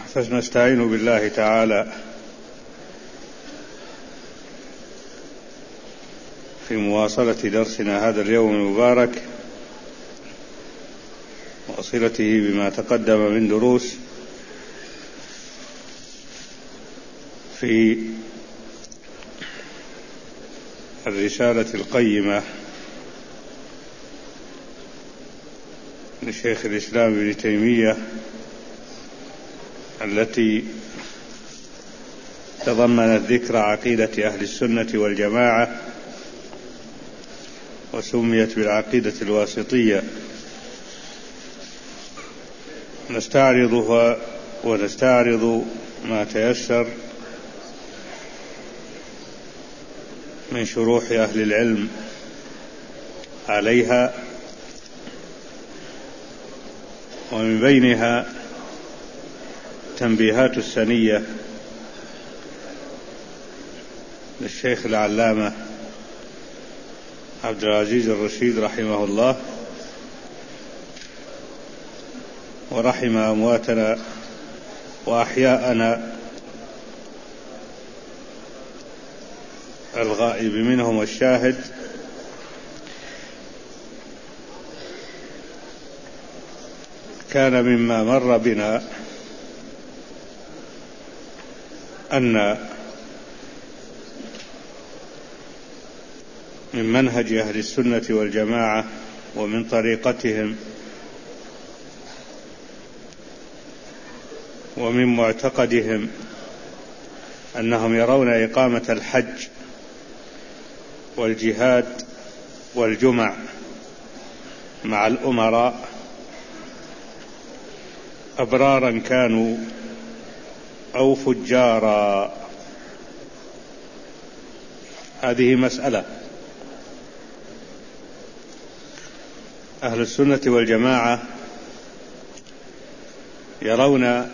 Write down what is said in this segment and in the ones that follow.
فنستعين بالله تعالى في مواصلة درسنا هذا اليوم المبارك وصلته بما تقدم من دروس في الرسالة القيمة لشيخ الإسلام ابن تيمية التي تضمنت ذكر عقيدة أهل السنة والجماعة وسميت بالعقيدة الواسطية. نستعرضها ونستعرض ما تيسر من شروح أهل العلم عليها، ومن بينها تنبيهات السنية للشيخ العلامة عبد العزيز الرشيد رحمه الله، ورحم أمواتنا وأحياءنا الغائب منهم والشاهد. كان مما مر بنا أن من منهج أهل السنة والجماعة ومن طريقتهم ومن معتقدهم أنهم يرون إقامة الحج والجهاد والجمع مع الأمراء أبرارا كانوا أو فجارا. هذه مسألة. أهل السنة والجماعة يرون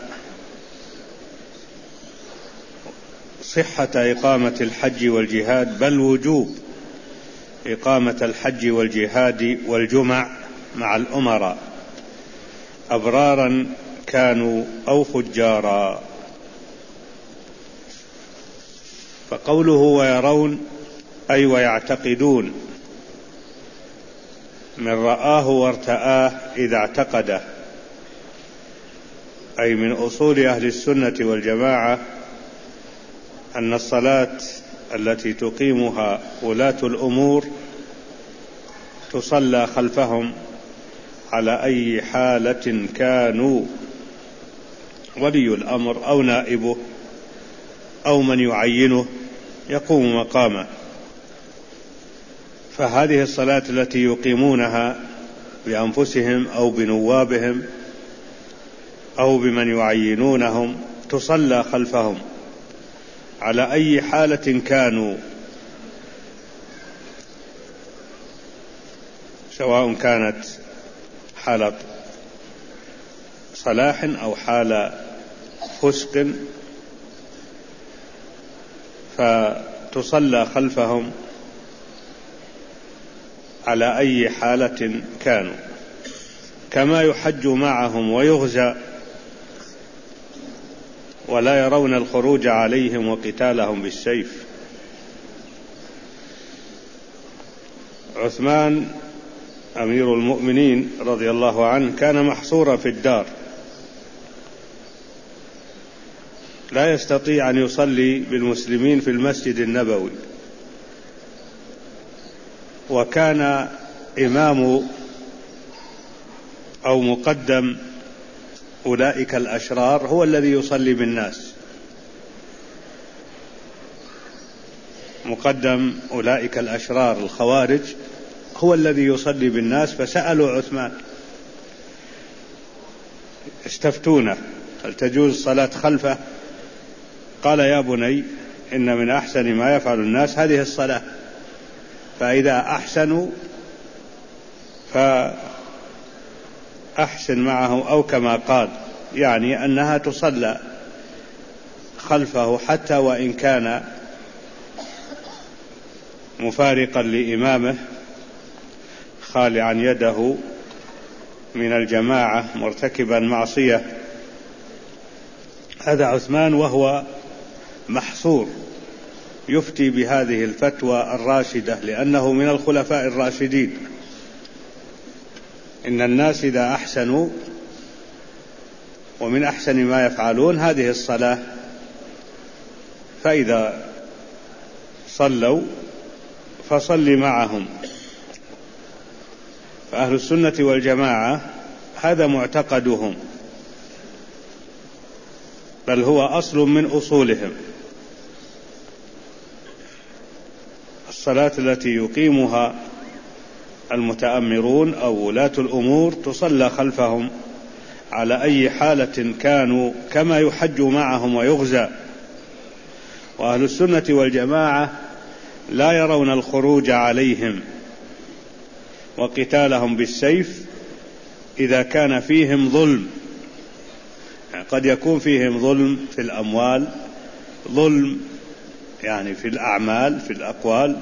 صحة إقامة الحج والجهاد، بل وجوب إقامة الحج والجهاد والجمع مع الأمراء أبرارا كانوا أو فجارا. فقوله ويرون أي ويعتقدون، من رآه وارتآه إذا اعتقده، أي من أصول أهل السنة والجماعة أن الصلاة التي تقيمها ولاة الأمور تصلى خلفهم على أي حالة كانوا، ولي الأمر أو نائبه أو من يعينه يقوم مقامه. فهذه الصلاة التي يقيمونها بأنفسهم أو بنوابهم أو بمن يعينونهم تصلى خلفهم على أي حالة كانوا، سواء كانت حالة صلاح أو حالة فسق، فتصلى خلفهم على أي حالة كانوا، كما يحج معهم ويغزى، ولا يرون الخروج عليهم وقتالهم بالسيف. عثمان أمير المؤمنين رضي الله عنه كان محصورا في الدار، لا يستطيع أن يصلي بالمسلمين في المسجد النبوي، وكان إمام أو مقدم أولئك الأشرار هو الذي يصلي بالناس. مقدم أولئك الأشرار الخوارج هو الذي يصلي بالناس، فسألوا عثمان استفتونه هل تجوز الصلاة خلفه؟ قال يا بني إن من أحسن ما يفعل الناس هذه الصلاة، فإذا أحسنوا فأحسن معهم، أو كما قال يعني أنها تصلى خلفه حتى وإن كان مفارقا لإمامه خالعا يده من الجماعة مرتكبا معصية هذا عثمان وهو محصور يفتي بهذه الفتوى الراشدة، لأنه من الخلفاء الراشدين. إن الناس إذا أحسنوا، ومن أحسن ما يفعلون هذه الصلاة، فإذا صلوا فصل معهم. فأهل السنة والجماعة هذا معتقدهم، بل هو أصل من أصولهم. الصلاة التي يقيمها المتأمرون أو ولاة الأمور تصلى خلفهم على أي حالة كانوا، كما يحج معهم ويغزى. وأهل السنة والجماعة لا يرون الخروج عليهم وقتالهم بالسيف إذا كان فيهم ظلم. يعني قد يكون فيهم ظلم في الأموال، ظلم يعني في الأعمال، في الأقوال،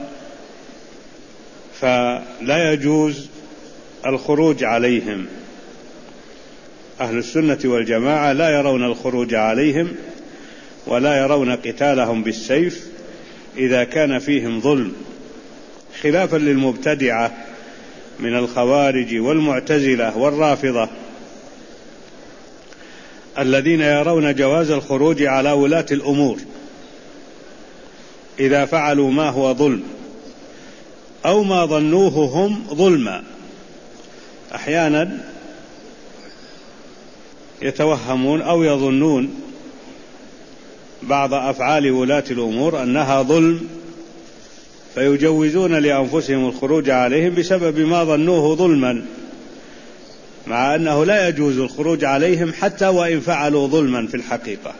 فلا يجوز الخروج عليهم. أهل السنة والجماعة لا يرون الخروج عليهم ولا يرون قتالهم بالسيف إذا كان فيهم ظلم، خلافا للمبتدعة من الخوارج والمعتزلة والرافضة الذين يرون جواز الخروج على ولاة الأمور إذا فعلوا ما هو ظلم أو ما ظنوه هم ظلما. أحيانا يتوهمون أو يظنون بعض أفعال ولاة الأمور أنها ظلم، فيجوزون لأنفسهم الخروج عليهم بسبب ما ظنوه ظلما، مع أنه لا يجوز الخروج عليهم حتى وإن فعلوا ظلما في الحقيقة.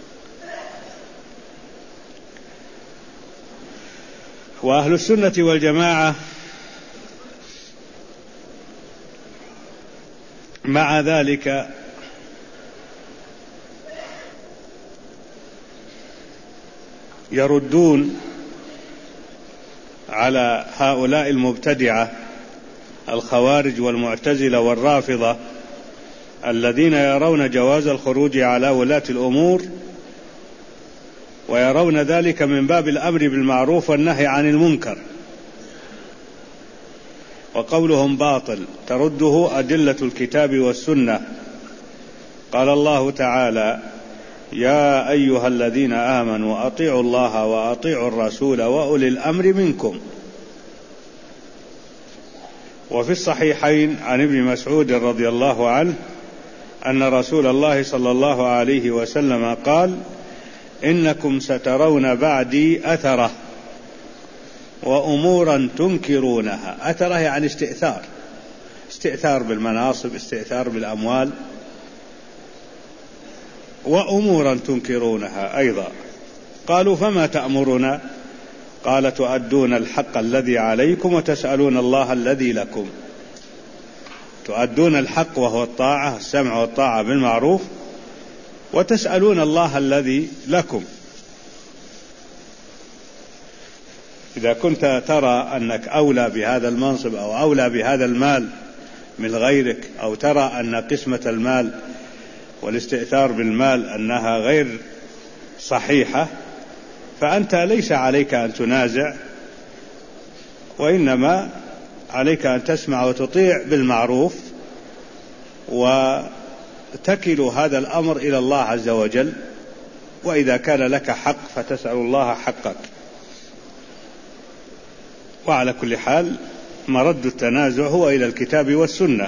وأهل السنة والجماعة مع ذلك يردون على هؤلاء المبتدعة الخوارج والمعتزلة والرافضة الذين يرون جواز الخروج على ولاة الأمور، ويرون ذلك من باب الأمر بالمعروف والنهي عن المنكر، وقولهم باطل ترده أدلة الكتاب والسنة. قال الله تعالى: يا أيها الذين آمنوا أطيعوا الله وأطيعوا الرسول وأولي الأمر منكم. وفي الصحيحين عن ابن مسعود رضي الله عنه أن رسول الله صلى الله عليه وسلم قال: إنكم سترون بعدي أثرة وأمورا تنكرونها. أثرة يعني استئثار بالمناصب، استئثار بالأموال، وأمورا تنكرونها أيضا. قالوا: فما تأمرنا؟ قال: تؤدون الحق الذي عليكم وتسألون الله الذي لكم. تؤدون الحق وهو الطاعة، السمع والطاعة بالمعروف، وتسألون الله الذي لكم. إذا كنت ترى أنك أولى بهذا المنصب أو أولى بهذا المال من غيرك، أو ترى أن قسمة المال والاستئثار بالمال أنها غير صحيحة، فأنت ليس عليك أن تنازع، وإنما عليك أن تسمع وتطيع بالمعروف، وتكل هذا الأمر إلى الله عز وجل. وإذا كان لك حق فتسأل الله حقك. وعلى كل حال مرد التنازع هو إلى الكتاب والسنة،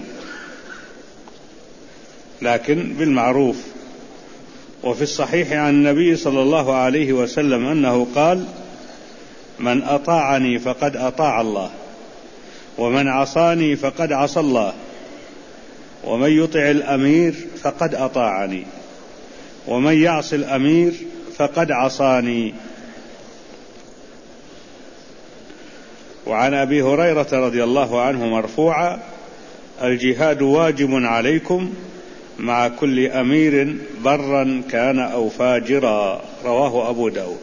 لكن بالمعروف. وفي الصحيح عن النبي صلى الله عليه وسلم أنه قال: من أطاعني فقد أطاع الله، ومن عصاني فقد عصى الله، ومن يطع الأمير فقد أطاعني، ومن يعص الأمير فقد عصاني. وعن أبي هريرة رضي الله عنه مرفوعا: الجهاد واجب عليكم مع كل أمير برا كان أو فاجرا. رواه أبو داود.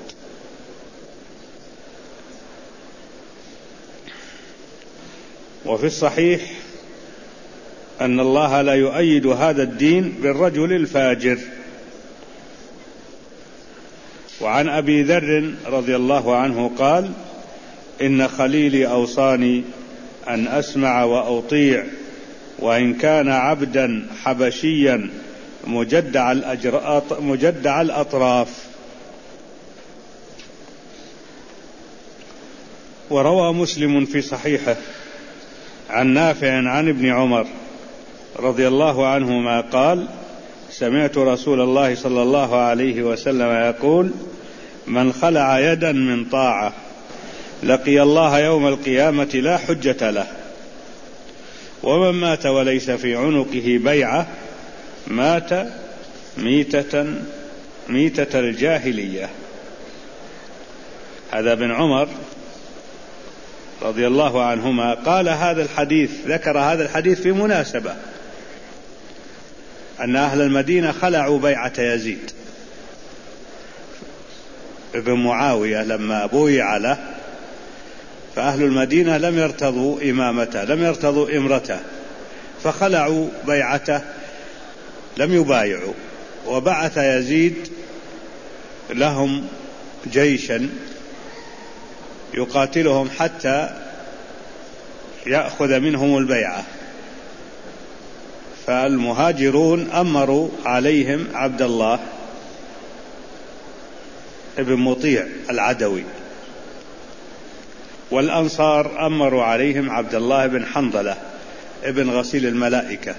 وفي الصحيح أن الله لا يؤيد هذا الدين بالرجل الفاجر، وعن أبي ذر رضي الله عنه قال: إن خليلي أوصاني أن أسمع وأطيع، وإن كان عبدا حبشيا مجدع الأطراف. وروى مسلم في صحيحه عن نافع عن ابن عمر رضي الله عنهما قال: سمعت رسول الله صلى الله عليه وسلم يقول: من خلع يدا من طاعة لقي الله يوم القيامة لا حجة له، ومن مات وليس في عنقه بيعة مات ميتة الجاهلية. هذا ابن عمر رضي الله عنهما قال هذا الحديث، ذكر هذا الحديث في مناسبة أن أهل المدينة خلعوا بيعة يزيد ابن معاوية لما بويع له، فأهل المدينة لم يرتضوا إمامته، لم يرتضوا إمرته، فخلعوا بيعته، لم يبايعوا. وبعث يزيد لهم جيشا يقاتلهم حتى يأخذ منهم البيعة. فالمهاجرون أمروا عليهم عبد الله ابن مطيع العدوي، والأنصار أمروا عليهم عبد الله بن حنظلة ابن غسيل الملائكة.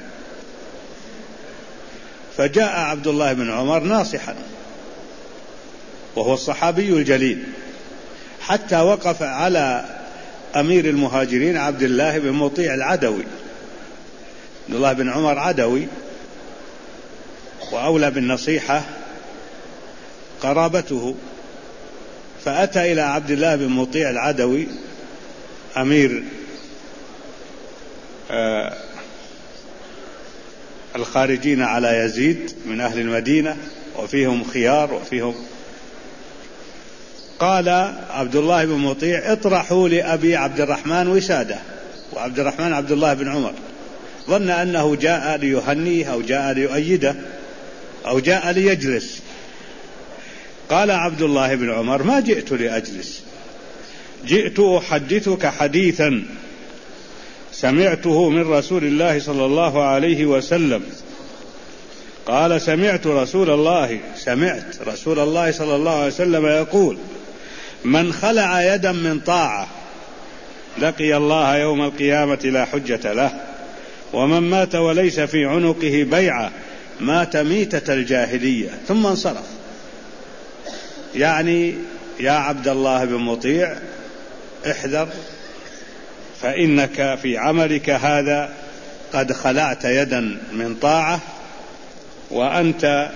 فجاء عبد الله بن عمر ناصحا، وهو الصحابي الجليل، حتى وقف على أمير المهاجرين عبد الله بن مطيع العدوي. عبد الله بن عمر عدوي، وأولى بالنصيحة قرابته، فأتى إلى عبد الله بن مطيع العدوي أمير الخارجين على يزيد من أهل المدينة، وفيهم خيار وفيهم. قال عبد الله بن مطيع: اطرحوا لأبي عبد الرحمن وسادة. وعبد الرحمن عبد الله بن عمر، ظن أنه جاء ليهنيه أو جاء ليؤيده أو جاء ليجلس. قال عبد الله بن عمر: ما جئت لأجلس، جئت أحدثك حديثا سمعته من رسول الله صلى الله عليه وسلم. قال: سمعت رسول الله صلى الله عليه وسلم يقول: من خلع يدا من طاعة لقي الله يوم القيامة لا حجة له، ومن مات وليس في عنقه بيعة مات ميتة الجاهلية. ثم انصرف. يعني يا عبد الله بن مطيع احذر، فإنك في عملك هذا قد خلعت يدا من طاعة، وأنت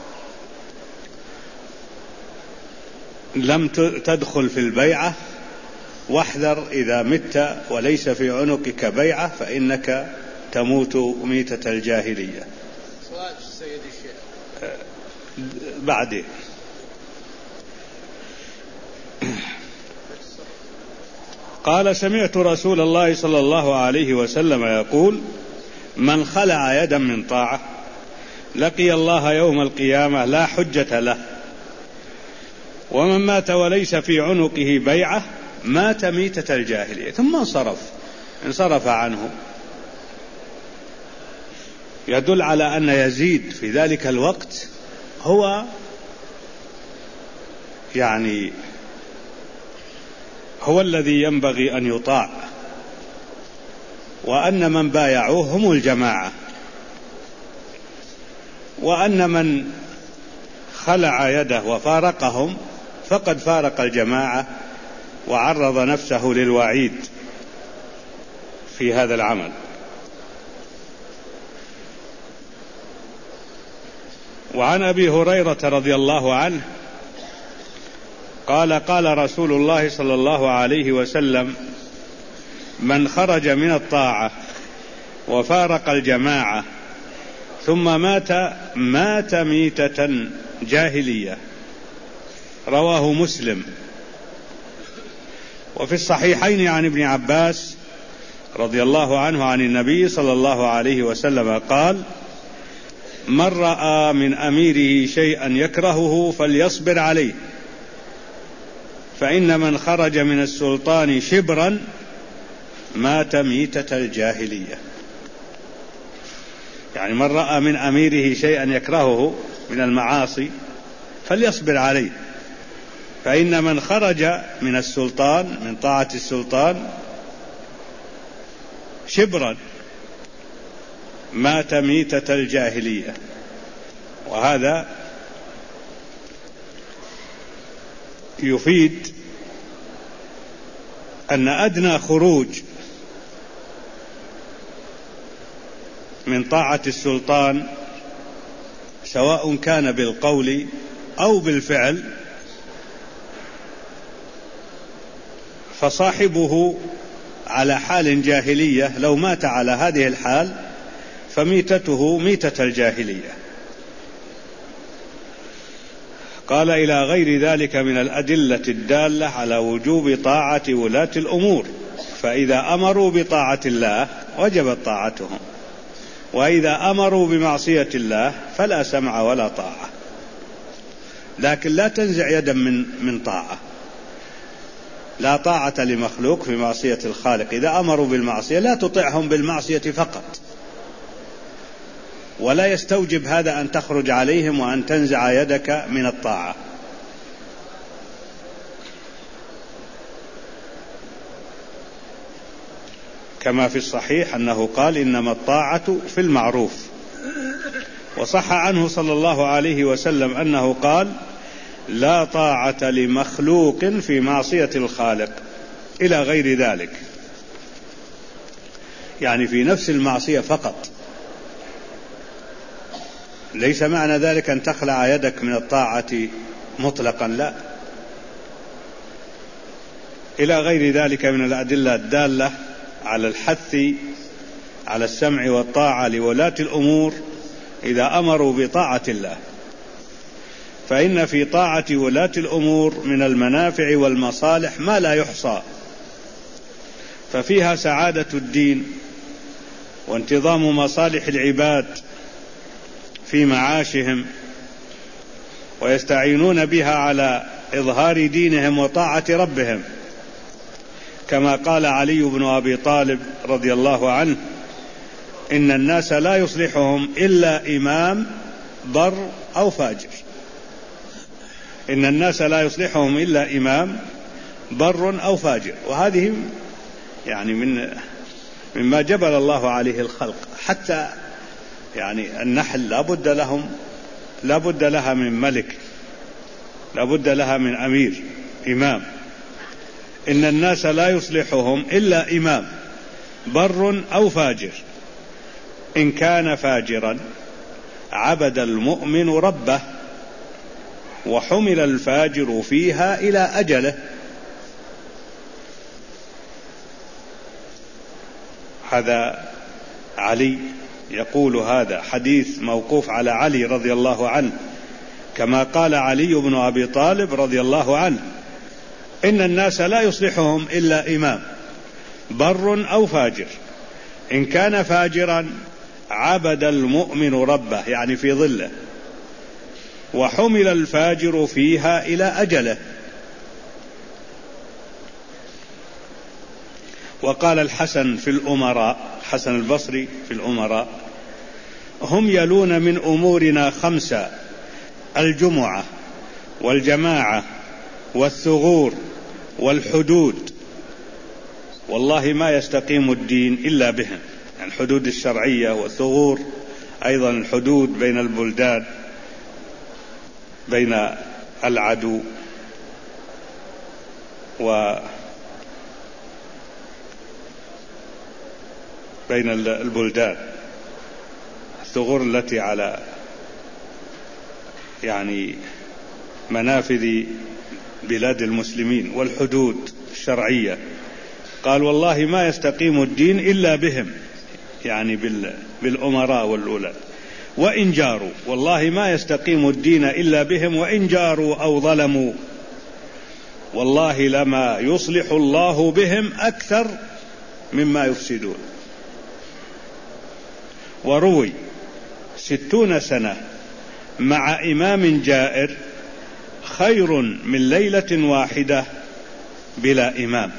لم تدخل في البيعة. واحذر إذا مت وليس في عنقك بيعة فإنك تموت ميتة الجاهلية. سؤال السيد الشيخ بعدين. قال: سمعت رسول الله صلى الله عليه وسلم يقول: من خلع يدا من طاعة لقي الله يوم القيامة لا حجة له، ومن مات وليس في عنقه بيعة مات ميتة الجاهلية. ثم انصرف عنه. يدل على أن يزيد في ذلك الوقت هو الذي ينبغي أن يطاع، وأن من بايعوه هم الجماعة، وأن من خلع يده وفارقهم فقد فارق الجماعة وعرض نفسه للوعيد في هذا العمل. وعن أبي هريرة رضي الله عنه قال: قال رسول الله صلى الله عليه وسلم: من خرج من الطاعة وفارق الجماعة ثم مات ميتة جاهلية. رواه مسلم. وفي الصحيحين عن ابن عباس رضي الله عنه عن النبي صلى الله عليه وسلم قال: من رأى من أميره شيئا يكرهه فليصبر عليه، فإن من خرج من السلطان شبرا مات ميتة الجاهلية. يعني من رأى من أميره شيئا يكرهه من المعاصي فليصبر عليه، فإن من خرج من السلطان من طاعة السلطان شبرا مات ميتة الجاهلية. وهذا يفيد أن أدنى خروج من طاعة السلطان سواء كان بالقول أو بالفعل فصاحبه على حال جاهلية، لو مات على هذه الحال فميتته ميتة الجاهلية. قال إلى غير ذلك من الأدلة الدالة على وجوب طاعة ولاة الأمور، فإذا أمروا بطاعة الله وجبت طاعتهم، وإذا أمروا بمعصية الله فلا سمع ولا طاعة. لكن لا تنزع يدا من طاعة، لا طاعة لمخلوق في معصية الخالق. إذا أمروا بالمعصية لا تطعهم بالمعصية فقط، ولا يستوجب هذا أن تخرج عليهم وأن تنزع يدك من الطاعة. كما في الصحيح أنه قال إنما الطاعة في المعروف. وصح عنه صلى الله عليه وسلم أنه قال لا طاعة لمخلوق في معصية الخالق إلى غير ذلك، يعني في نفس المعصية فقط، ليس معنى ذلك أن تخلع يدك من الطاعة مطلقا، لا، إلى غير ذلك من الأدلة الدالة على الحث على السمع والطاعة لولاة الأمور إذا أمروا بطاعة الله، فإن في طاعة ولاة الأمور من المنافع والمصالح ما لا يحصى، ففيها سعادة الدين وانتظام مصالح العباد في معاشهم، ويستعينون بها على إظهار دينهم وطاعة ربهم، كما قال علي بن أبي طالب رضي الله عنه إن الناس لا يصلحهم إلا إمام بر أو فاجر. إن الناس لا يصلحهم إلا إمام بر أو فاجر. وهذه يعني مما جبل الله عليه الخلق، حتى يعني النحل لا بد لها من ملك، لا بد لها من أمير إمام. إن الناس لا يصلحهم إلا إمام بر أو فاجر، إن كان فاجرا عبد المؤمن ربه وحمل الفاجر فيها إلى أجله. هذا علي يقول، هذا حديث موقوف على علي رضي الله عنه، كما قال علي بن أبي طالب رضي الله عنه إن الناس لا يصلحهم إلا إمام بر أو فاجر، إن كان فاجرا عبد المؤمن ربه يعني في ظله، وحمل الفاجر فيها إلى أجله. وقال الحسن في الأمراء، حسن البصري في الأمراء: هم يلون من أمورنا 5: الجمعة والجماعة والثغور والحدود، والله ما يستقيم الدين إلا بهم. يعني الحدود الشرعية والثغور أيضا الحدود بين البلدان، بين العدو وبين البلدان، الثغور التي على يعني منافذ بلاد المسلمين، والحدود الشرعية. قال والله ما يستقيم الدين إلا بهم، يعني بالأمراء والولاة. وإن جاروا، والله ما يستقيم الدين إلا بهم وإن جاروا أو ظلموا، والله لما يصلح الله بهم أكثر مما يفسدون. وروي 60 سنة مع إمام جائر خير من ليلة واحدة بلا إمام،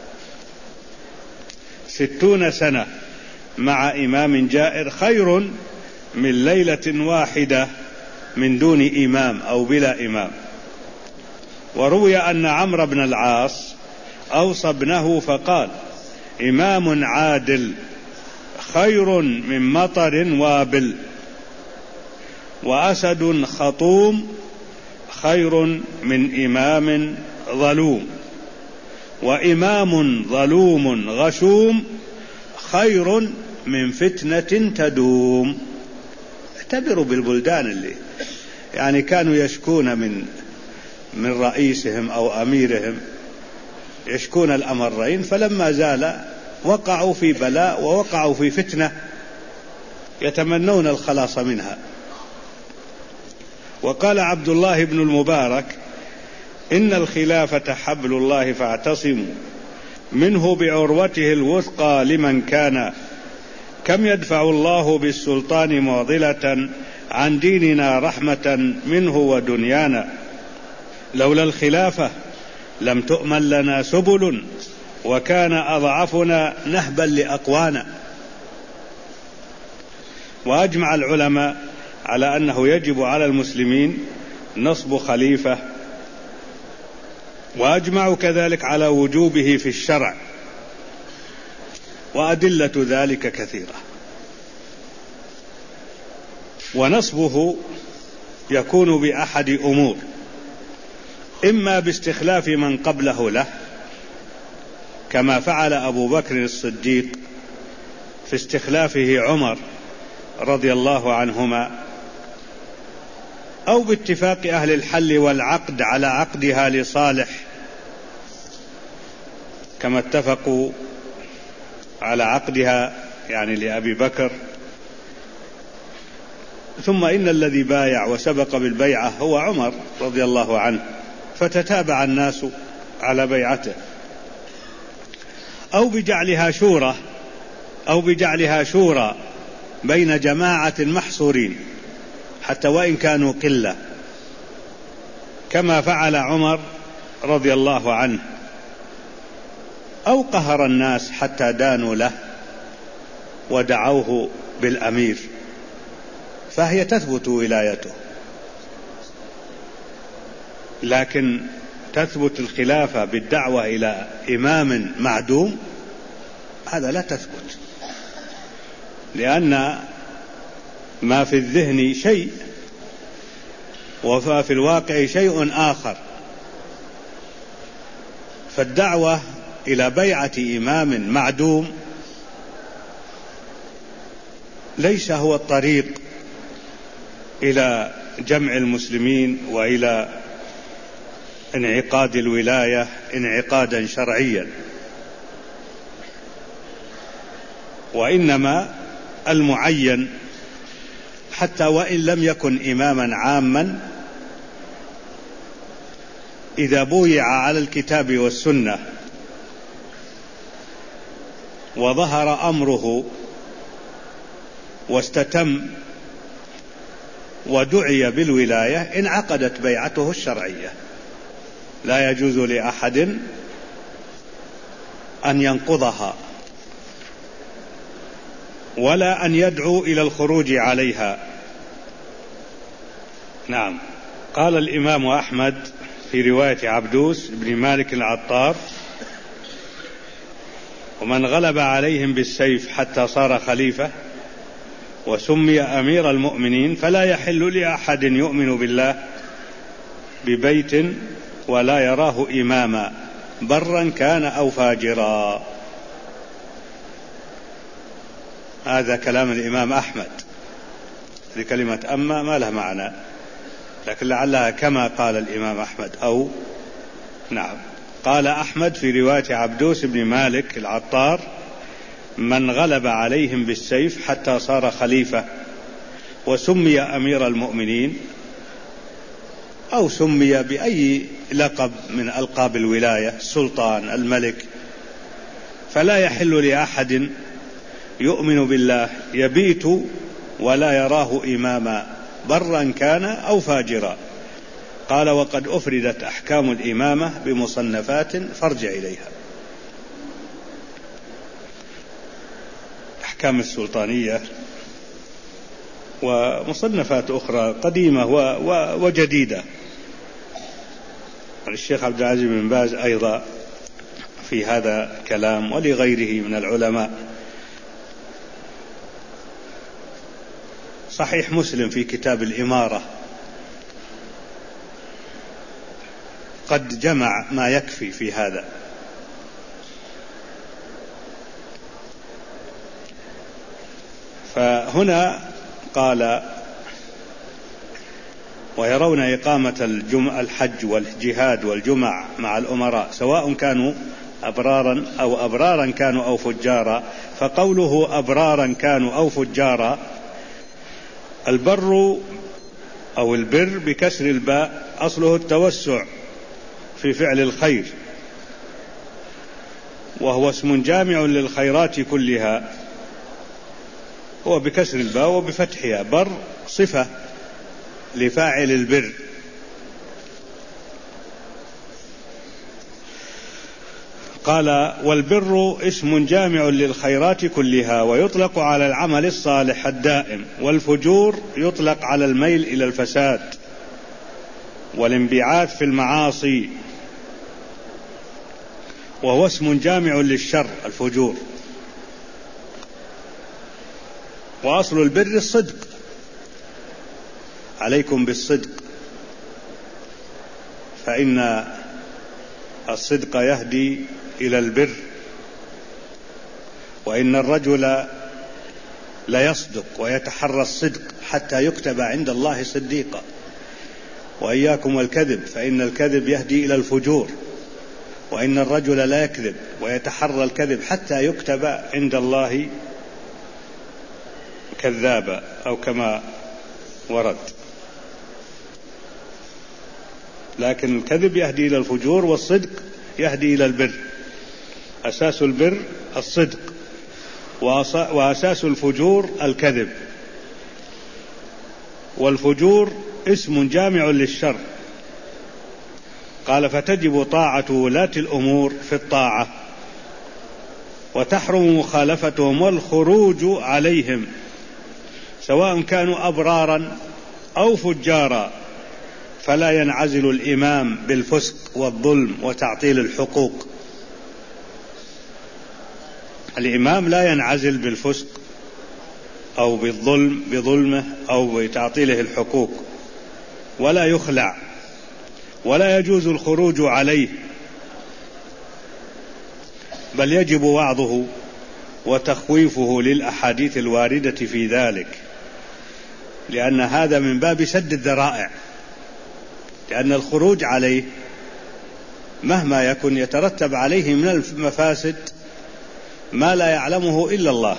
60 سنة مع إمام جائر خير من ليلة واحدة من دون إمام أو بلا إمام. وروي أن عمرو بن العاص أوصى ابنه فقال: إمام عادل خير من مطر وابل، وأسد خطوم خير من إمام ظلوم، وإمام ظلوم غشوم خير من فتنة تدوم. اعتبروا بالبلدان اللي يعني كانوا يشكون من رئيسهم أو أميرهم، يشكون الأمرين، فلما زال وقعوا في بلاء ووقعوا في فتنة يتمنون الخلاص منها. وقال عبد الله بن المبارك: إن الخلافة حبل الله فاعتصموا منه بعروته الوثقى لمن كان، كم يدفع الله بالسلطان معضلة عن ديننا رحمة منه ودنيانا، لولا الخلافة لم تؤمن لنا سبل وكان أضعفنا نهبا لأقوانا. وأجمع العلماء على أنه يجب على المسلمين نصب خليفة، وأجمعوا كذلك على وجوبه في الشرع، وأدلة ذلك كثيرة. ونصبه يكون بأحد أمور: إما باستخلاف من قبله له كما فعل أبو بكر الصديق في استخلافه عمر رضي الله عنهما، أو باتفاق أهل الحل والعقد على عقدها لصالح كما اتفقوا على عقدها يعني لأبي بكر. ثم إن الذي بايع وسبق بالبيعة هو عمر رضي الله عنه، فتتابع الناس على بيعته. أو بجعلها شورى بين جماعة محصورين حتى وإن كانوا قلة، كما فعل عمر رضي الله عنه، أو قهر الناس حتى دانوا له ودعوه بالأمير، فهي تثبت ولايته. لكن تثبت الخلافة بالدعوة إلى إمام معدوم، هذا لا تثبت، لأن ما في الذهن شيء وفي الواقع شيء آخر. فالدعوة إلى بيعة إمام معدوم ليس هو الطريق إلى جمع المسلمين وإلى انعقاد الولاية انعقادا شرعيا، وإنما المعين حتى وإن لم يكن إماما عاما إذا بويع على الكتاب والسنة وظهر أمره واستتم ودعي بالولاية انعقدت بيعته الشرعية. لا يجوز لأحد أن ينقضها ولا أن يدعو إلى الخروج عليها. نعم. قال الإمام أحمد في رواية عبدوس بن مالك العطار: ومن غلب عليهم بالسيف حتى صار خليفة وسمي أمير المؤمنين فلا يحل لأحد يؤمن بالله ببيت ولا يراه إماما برا كان أو فاجرا. هذا كلام الإمام أحمد. لكلمة أما ما لها معنى، لكن لعلها كما قال الإمام أحمد أو نعم. قال أحمد في رواية عبدوس بن مالك العطار: من غلب عليهم بالسيف حتى صار خليفة وسمي أمير المؤمنين أو سمي بأي لقب من ألقاب الولاية، السلطان، الملك، فلا يحل لأحد يؤمن بالله يبيت ولا يراه إماما برا كان أو فاجرا. قال: وقد أفردت أحكام الإمامة بمصنفات فارجع إليها. أحكام السلطانية ومصنفات أخرى قديمة وجديدة. الشيخ عبد العزيز بن باز أيضا في هذا كلام، ولغيره من العلماء. صحيح مسلم في كتاب الإمارة قد جمع ما يكفي في هذا. فهنا قال: ويرون إقامة الحج والجهاد والجمع مع الأمراء سواء كانوا أبرارا أو أبرارا كانوا أو فجارا. فقوله أبرارا كانوا أو فجارا، البر أو البر بكسر الباء أصله التوسع في فعل الخير، وهو اسم جامع للخيرات كلها، هو بكسر الباء وبفتحها. بر صفة لفاعل البر. قال: والبر اسم جامع للخيرات كلها، ويطلق على العمل الصالح الدائم. والفجور يطلق على الميل إلى الفساد والانبعاث في المعاصي، وهو اسم جامع للشر الفجور. وأصل البر الصدق، عليكم بالصدق، فإن الصدق يهدي إلى البر، وإن الرجل ليصدق ويتحرى الصدق حتى يكتب عند الله صديقا. وإياكم والكذب، فإن الكذب يهدي إلى الفجور، وإن الرجل لا يكذب ويتحرى الكذب حتى يكتب عند الله كذابا، أو كما ورد. لكن الكذب يهدي إلى الفجور، والصدق يهدي إلى البر. أساس البر الصدق، وأساس الفجور الكذب. والفجور اسم جامع للشر. قال: فتجب طاعة ولاة الأمور في الطاعة، وتحرم مخالفتهم والخروج عليهم سواء كانوا أبرارا أو فجارا. فلا ينعزل الإمام بالفسق والظلم وتعطيل الحقوق. الإمام لا ينعزل بالفسق أو بظلمه أو بتعطيله الحقوق، ولا يخلع، ولا يجوز الخروج عليه، بل يجب وعظه وتخويفه للأحاديث الواردة في ذلك، لأن هذا من باب سد الذرائع. لأن الخروج عليه مهما يكن يترتب عليه من المفاسد ما لا يعلمه إلا الله،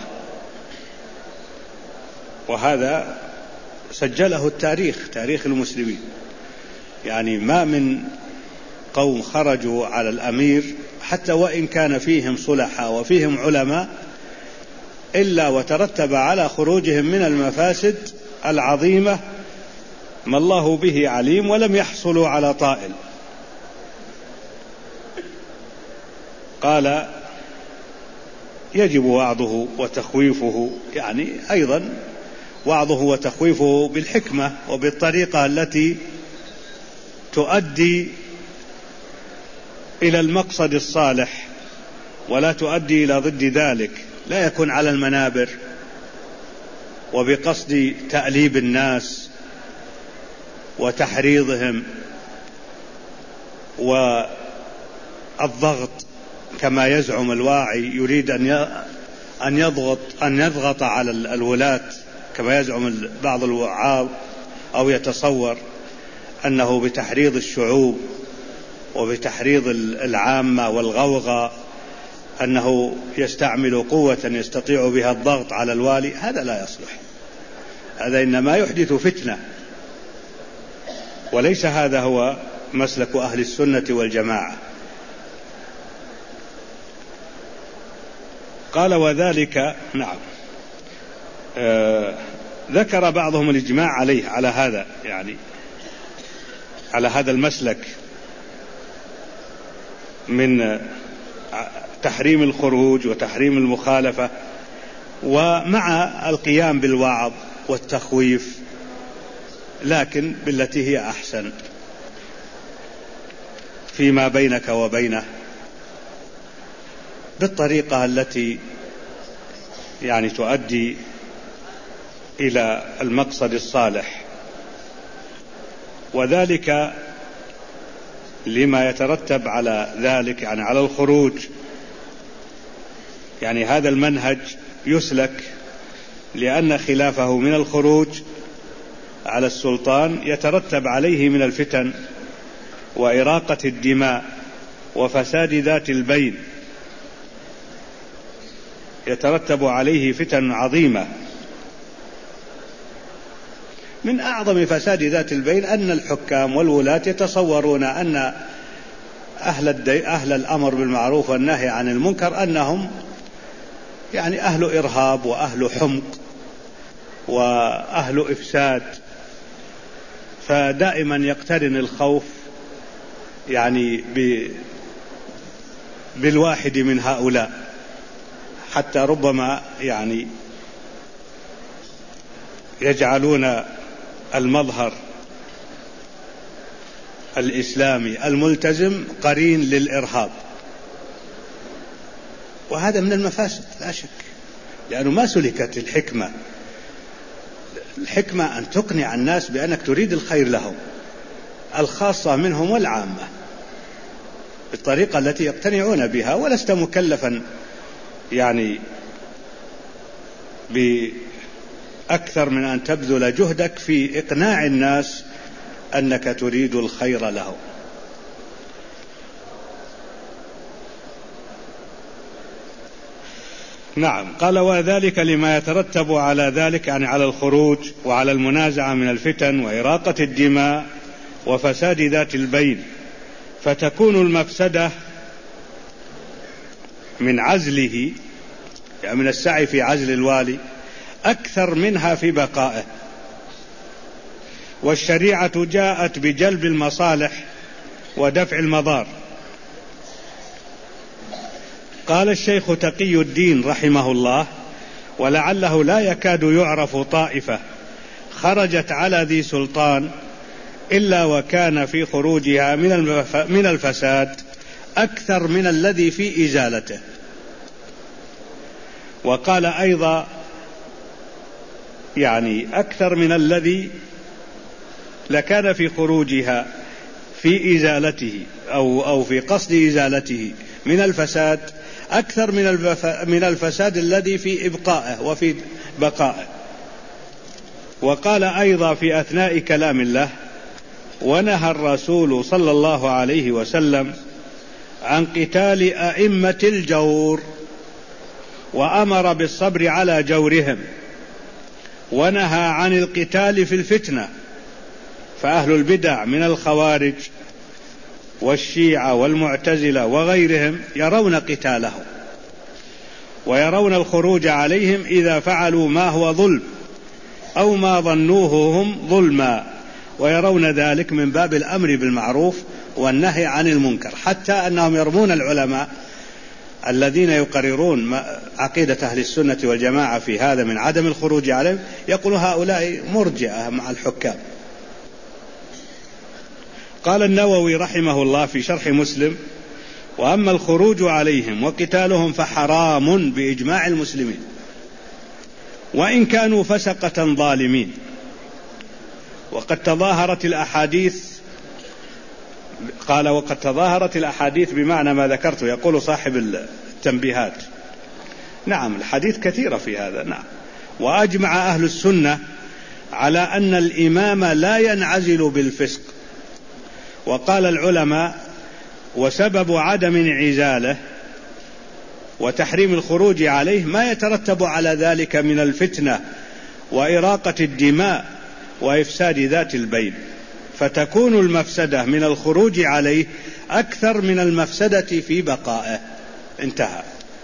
وهذا سجله التاريخ، تاريخ المسلمين. يعني ما من قوم خرجوا على الأمير حتى وإن كان فيهم صلحاء وفيهم علماء إلا وترتب على خروجهم من المفاسد العظيمة ما الله به عليم، ولم يحصلوا على طائل. قال: يجب وعظه وتخويفه، يعني أيضا وعظه وتخويفه بالحكمة وبالطريقة التي تؤدي إلى المقصد الصالح ولا تؤدي إلى ضد ذلك. لا يكون على المنابر وبقصد تأليب الناس وتحريضهم والضغط كما يزعم الواعي، يريد أن يضغط على الولاة كما يزعم بعض الوعاظ، أو يتصور أنه بتحريض الشعوب وبتحريض العامة والغوغاء أنه يستعمل قوة يستطيع بها الضغط على الوالي. هذا لا يصلح، هذا إنما يحدث فتنة، وليس هذا هو مسلك أهل السنة والجماعة. قال: وذلك نعم ذكر بعضهم الإجماع عليه على هذا، يعني على هذا المسلك من تحريم الخروج وتحريم المخالفة، ومع القيام بالوعظ والتخويف، لكن بالتي هي أحسن فيما بينك وبينه، بالطريقة التي يعني تؤدي إلى المقصد الصالح، وذلك لما يترتب على ذلك، يعني على الخروج. يعني هذا المنهج يسلك لأن خلافه من الخروج على السلطان يترتب عليه من الفتن وإراقة الدماء وفساد ذات البين، يترتب عليه فتن عظيمة. من أعظم فساد ذات البين أن الحكام والولاة يتصورون أن أهل الأمر بالمعروف والنهي عن المنكر أنهم يعني أهل إرهاب وأهل حمق وأهل إفساد، فدائما يقترن الخوف يعني بالواحد من هؤلاء، حتى ربما يعني يجعلون المظهر الإسلامي الملتزم قرين للإرهاب، وهذا من المفاسد لا شك، لأنه ما سلكت الحكمة أن تقنع الناس بأنك تريد الخير لهم، الخاصة منهم والعامة، بالطريقة التي يقتنعون بها، ولست مكلفا يعني بأكثر من أن تبذل جهدك في إقناع الناس أنك تريد الخير لهم. نعم، قال وذلك لما يترتب على ذلك، يعني على الخروج وعلى المنازعة من الفتن وإراقة الدماء وفساد ذات البين، فتكون المفسدة من عزله، يعني من السعي في عزل الوالي، أكثر منها في بقائه. والشريعة جاءت بجلب المصالح ودفع المضار. قال الشيخ تقي الدين رحمه الله: ولعله لا يكاد يعرف طائفة خرجت على ذي سلطان إلا وكان في خروجها من الفساد أكثر من الذي في إزالته. وقال أيضا يعني أكثر من الذي لكان في خروجها في إزالته أو في قصد إزالته من الفساد أكثر من الفساد الذي في إبقائه وفي بقائه. وقال أيضا في أثناء كلام الله: ونهى الرسول صلى الله عليه وسلم عن قتال أئمة الجور، وأمر بالصبر على جورهم، ونهى عن القتال في الفتنة. فأهل البدع من الخوارج والشيعة والمعتزلة وغيرهم يرون قتالهم، ويرون الخروج عليهم إذا فعلوا ما هو ظلم أو ما ظنوه هم ظلما، ويرون ذلك من باب الأمر بالمعروف والنهي عن المنكر، حتى أنهم يرمون العلماء الذين يقررون عقيدة أهل السنة والجماعة في هذا من عدم الخروج عليهم، يقول هؤلاء مرجئة مع الحكام. قال النووي رحمه الله في شرح مسلم: وأما الخروج عليهم وقتالهم فحرام بإجماع المسلمين، وإن كانوا فسقة ظالمين. وقد تظاهرت الأحاديث، قال وقد تظاهرت الأحاديث بمعنى ما ذكرته، يقول صاحب التنبيهات. نعم، الحديث كثيرة في هذا. نعم، وأجمع أهل السنة على أن الإمام لا ينعزل بالفسق. وقال العلماء: وسبب عدم انعزاله وتحريم الخروج عليه ما يترتب على ذلك من الفتنة وإراقة الدماء وإفساد ذات البين، فتكون المفسدة من الخروج عليه أكثر من المفسدة في بقائه. انتهى.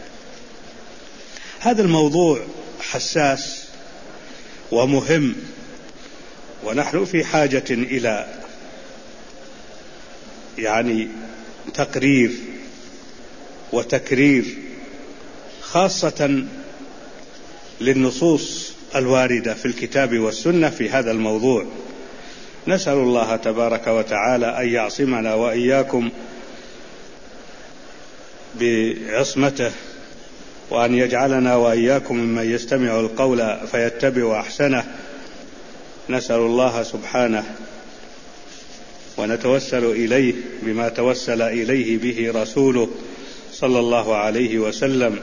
هذا الموضوع حساس ومهم، ونحن في حاجة إلى يعني تقرير وتكرير، خاصة للنصوص الواردة في الكتاب والسنة في هذا الموضوع. نسأل الله تبارك وتعالى أن يعصمنا وإياكم بعصمته، وأن يجعلنا وإياكم ممن يستمع القول فيتبع أحسنه. نسأل الله سبحانه ونتوسل إليه بما توسل إليه به رسوله صلى الله عليه وسلم،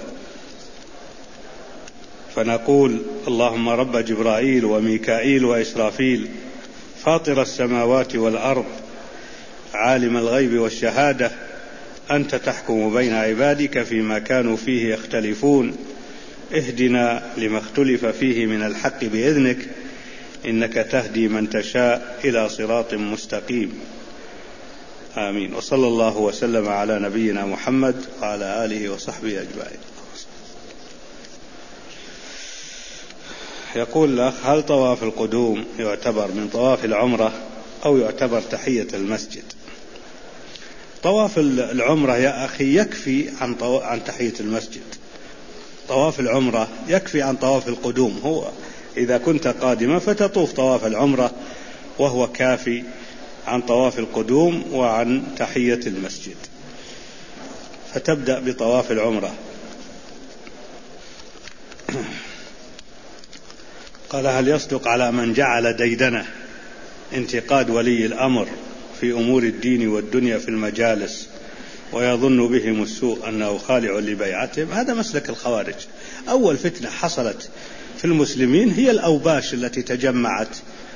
فنقول: اللهم رب جبرائيل وميكائيل وإسرافيل، فاطر السماوات والأرض، عالم الغيب والشهادة، أنت تحكم بين عبادك فيما كانوا فيه يختلفون، اهدنا لما اختلف فيه من الحق بإذنك، إنك تهدي من تشاء إلى صراط مستقيم. آمين. وصلى الله وسلم على نبينا محمد وعلى آله وصحبه أجمعين. يقول الأخ: هل طواف القدوم يعتبر من طواف العمرة أو يعتبر تحية المسجد؟ طواف العمرة يا أخي يكفي عن تحية المسجد. طواف العمرة يكفي عن طواف القدوم. هو إذا كنت قادما فتطوف طواف العمرة، وهو كافي عن طواف القدوم وعن تحية المسجد، فتبدأ بطواف العمرة. قال: هل يصدق على من جعل ديدنه انتقاد ولي الأمر في أمور الدين والدنيا في المجالس ويظن بهم السوء أنه خالع لبيعتهم؟ هذا مسلك الخوارج. أول فتنة حصلت في المسلمين هي الأوباش التي تجمعت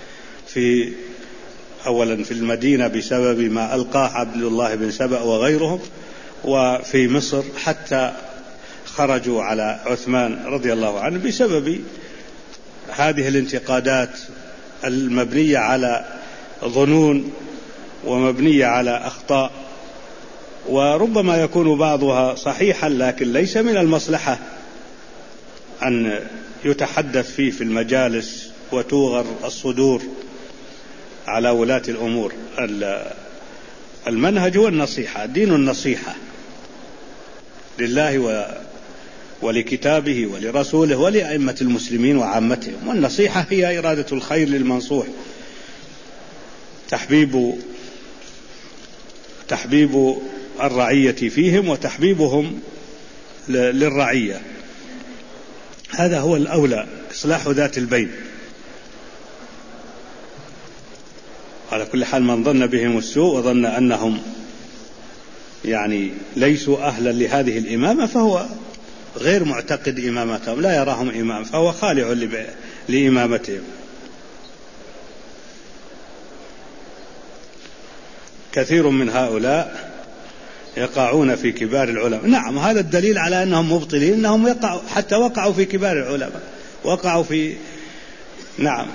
أولا في المدينة بسبب ما ألقاه عبد الله بن سبأ وغيرهم، وفي مصر حتى خرجوا على عثمان رضي الله عنه بسبب هذه الانتقادات المبنية على ظنون ومبنية على أخطاء، وربما يكون بعضها صحيحا لكن ليس من المصلحة أن يتحدث فيه في المجالس وتوغر الصدور على ولاة الأمور. المنهج هو النصيحة، دين النصيحة لله ولكتابه ولرسوله ولأئمة المسلمين وعامتهم، والنصيحة هي إرادة الخير للمنصوح، تحبيب الرعية فيهم وتحبيبهم للرعية. هذا هو الأولى، إصلاح ذات البين. على كل حال من ظن بهم السوء وظن أنهم يعني ليسوا أهلا لهذه الإمامة فهو غير معتقد إمامتهم، لا يراهم إمام، فهو خالع لإمامتهم. كثير من هؤلاء يقعون في كبار العلماء. نعم، هذا الدليل على أنهم مبطلين، أنهم حتى وقعوا في كبار العلماء، وقعوا في نعم.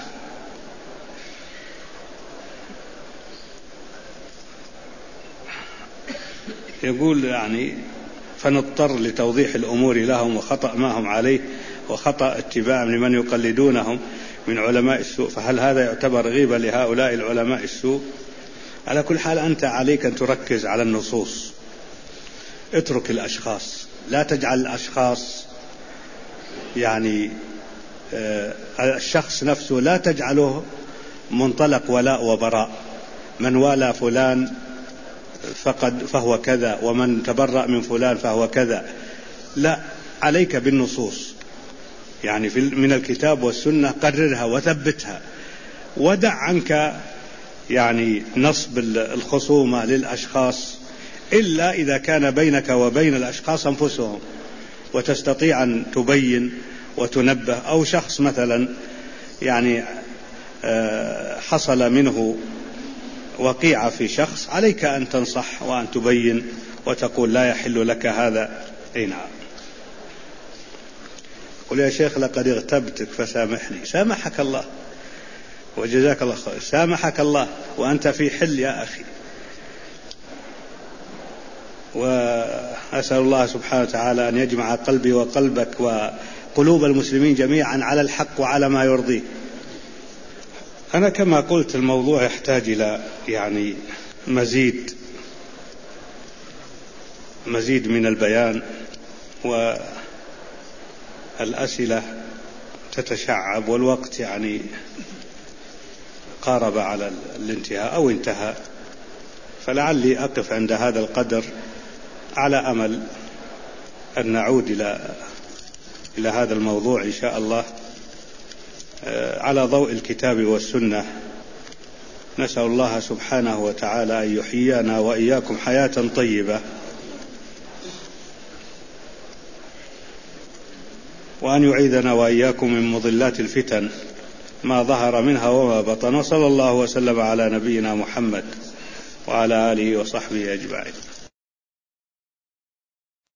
يقول يعني فنضطر لتوضيح الأمور لهم وخطأ ما هم عليه وخطأ اتباع لمن يقلدونهم من علماء السوء، فهل هذا يعتبر غيبة لهؤلاء العلماء السوء؟ على كل حال أنت عليك أن تركز على النصوص، اترك الأشخاص، لا تجعل الأشخاص يعني الشخص نفسه لا تجعله منطلق ولاء وبراء، من والى فلان فهو كذا ومن تبرأ من فلان فهو كذا. لا، عليك بالنصوص، يعني من الكتاب والسنة قررها وثبتها، ودع عنك يعني نصب الخصومة للأشخاص إلا إذا كان بينك وبين الأشخاص أنفسهم وتستطيع أن تبين وتنبه، أو شخص مثلا يعني حصل منه وقيعة في شخص، عليك أن تنصح وأن تبين وتقول لا يحل لك هذا. أي نعم. قل يا شيخ لقد اغتبتك فسامحني. سامحك الله وجزاك الله خير، سامحك الله وأنت في حل يا أخي. وأسأل الله سبحانه وتعالى أن يجمع قلبي وقلبك وقلوب المسلمين جميعا على الحق وعلى ما يرضيه. أنا كما قلت الموضوع يحتاج إلى يعني مزيد مزيد من البيان، والأسئلة تتشعب والوقت يعني قارب على الانتهاء أو انتهى، فلعلي أقف عند هذا القدر على أمل أن نعود إلى هذا الموضوع إن شاء الله على ضوء الكتاب والسنة. نسأل الله سبحانه وتعالى أن يحيينا وإياكم حياة طيبة، وأن يعيذنا وإياكم من مضلات الفتن ما ظهر منها وما بطن، وصلى الله وسلم على نبينا محمد وعلى آله وصحبه أجمعين.